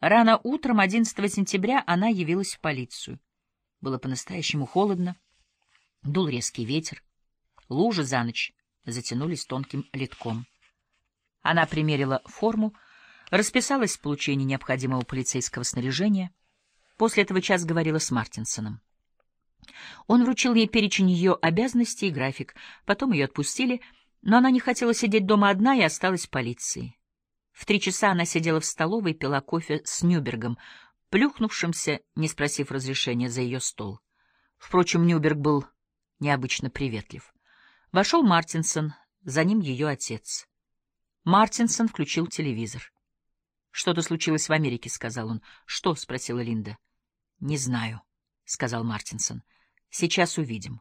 Рано утром 11 сентября она явилась в полицию. Было по-настоящему холодно, дул резкий ветер, лужи за ночь затянулись тонким ледком. Она примерила форму, расписалась в получении необходимого полицейского снаряжения. После этого час говорила с Мартинсоном. Он вручил ей перечень ее обязанностей и график. Потом ее отпустили, но она не хотела сидеть дома одна и осталась в полиции. В 3 часа она сидела в столовой и пила кофе с Нюбергом, плюхнувшимся, не спросив разрешения, за ее стол. Впрочем, Нюберг был необычно приветлив. Вошел Мартинсон, за ним ее отец. Мартинсон включил телевизор. «Что-то случилось в Америке», — сказал он. «Что?» — спросила Линда. «Не знаю», — сказал Мартинсон. «Сейчас увидим».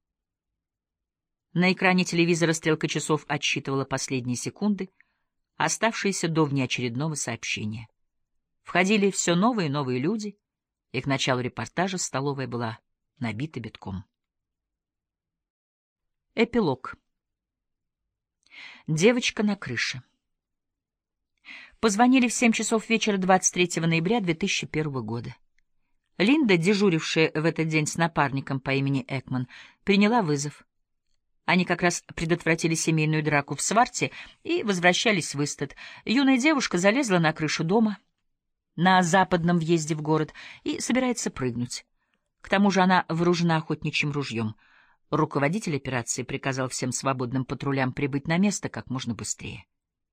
На экране телевизора стрелка часов отсчитывала последние секунды, оставшиеся до внеочередного сообщения. Входили все новые и новые люди, и к началу репортажа столовая была набита битком. Эпилог. Девочка на крыше. Позвонили в 7 часов вечера 23 ноября 2001 года. Линда, дежурившая в этот день с напарником по имени Экман, приняла вызов. Они как раз предотвратили семейную драку в Сварте и возвращались в Истед. Юная девушка залезла на крышу дома на западном въезде в город и собирается прыгнуть. К тому же она вооружена охотничьим ружьем. Руководитель операции приказал всем свободным патрулям прибыть на место как можно быстрее.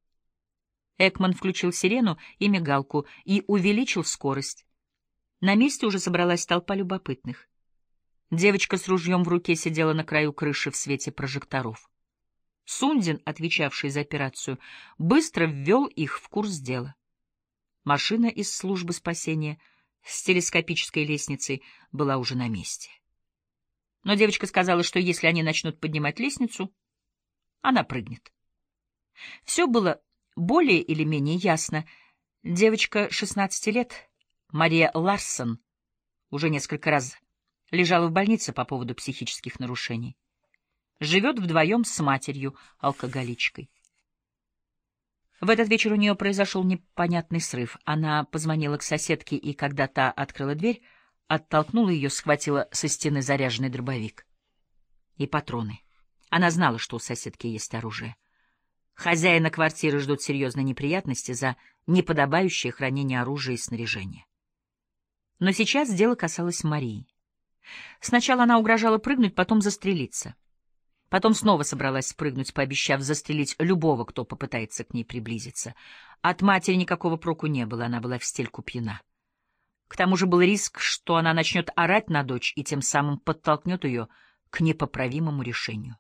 Экман включил сирену и мигалку и увеличил скорость. На месте уже собралась толпа любопытных. Девочка с ружьем в руке сидела на краю крыши в свете прожекторов. Сундин, отвечавший за операцию, быстро ввел их в курс дела. Машина из службы спасения с телескопической лестницей была уже на месте. Но девочка сказала, что если они начнут поднимать лестницу, она прыгнет. Все было более или менее ясно. Девочка 16 лет, Мария Ларсон, уже несколько раз лежала в больнице по поводу психических нарушений. Живет вдвоем с матерью, алкоголичкой. В этот вечер у нее произошел непонятный срыв. Она позвонила к соседке, и когда та открыла дверь, оттолкнула ее, схватила со стены заряженный дробовик и патроны. Она знала, что у соседки есть оружие. Хозяина квартиры ждут серьезные неприятности за неподобающее хранение оружия и снаряжения. Но сейчас дело касалось Марии. Сначала она угрожала прыгнуть, потом застрелиться. Потом снова собралась спрыгнуть, пообещав застрелить любого, кто попытается к ней приблизиться. От матери никакого проку не было, она была в стельку пьяна. К тому же был риск, что она начнет орать на дочь и тем самым подтолкнет ее к непоправимому решению.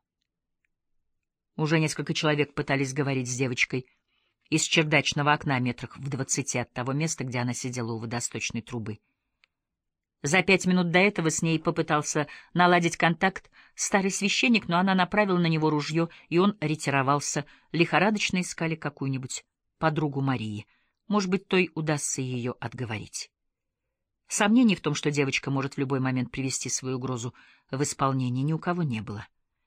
Уже несколько человек пытались говорить с девочкой из чердачного окна метрах в 20 от того места, где она сидела у водосточной трубы. За 5 минут до этого с ней попытался наладить контакт старый священник, но она направила на него ружье, и он ретировался. Лихорадочно искали какую-нибудь подругу Марии. Может быть, той удастся ее отговорить. Сомнений в том, что девочка может в любой момент привести свою угрозу в исполнение, ни у кого не было.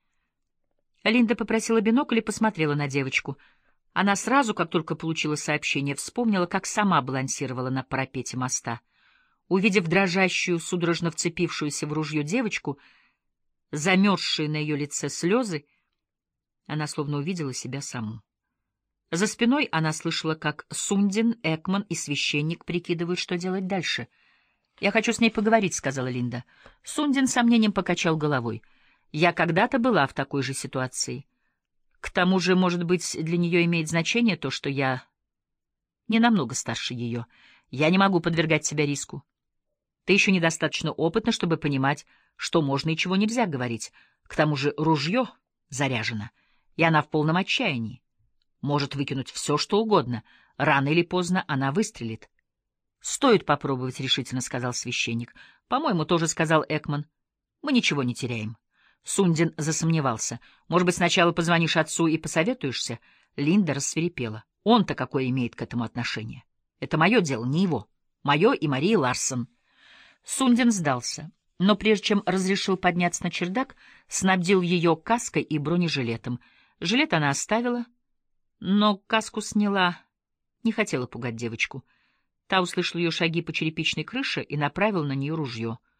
Линда попросила бинокль и посмотрела на девочку. Она сразу, как только получила сообщение, вспомнила, как сама балансировала на парапете моста. Увидев дрожащую, судорожно вцепившуюся в ружье девочку, замерзшие на ее лице слезы, она словно увидела себя саму. За спиной она слышала, как Сундин, Экман и священник прикидывают, что делать дальше. «Я хочу с ней поговорить», — сказала Линда. Сундин с сомнением покачал головой. «Я когда-то была в такой же ситуации. К тому же, может быть, для нее имеет значение то, что я не намного старше ее. Я не могу подвергать себя риску. Ты еще недостаточно опытна, чтобы понимать, что можно и чего нельзя говорить. К тому же ружье заряжено, и она в полном отчаянии. Может выкинуть все, что угодно. Рано или поздно она выстрелит». «Стоит попробовать», — решительно сказал священник. «По-моему, тоже сказал Экман. Мы ничего не теряем». Сундин засомневался. «Может быть, сначала позвонишь отцу и посоветуешься?» Линда рассвирепела. «Он-то какое имеет к этому отношение? Это мое дело, не его. Мое и Марии Ларсон». Сундин сдался, но прежде чем разрешил подняться на чердак, снабдил ее каской и бронежилетом. Жилет она оставила, но каску сняла, не хотела пугать девочку. Та услышала ее шаги по черепичной крыше и направила на нее ружье.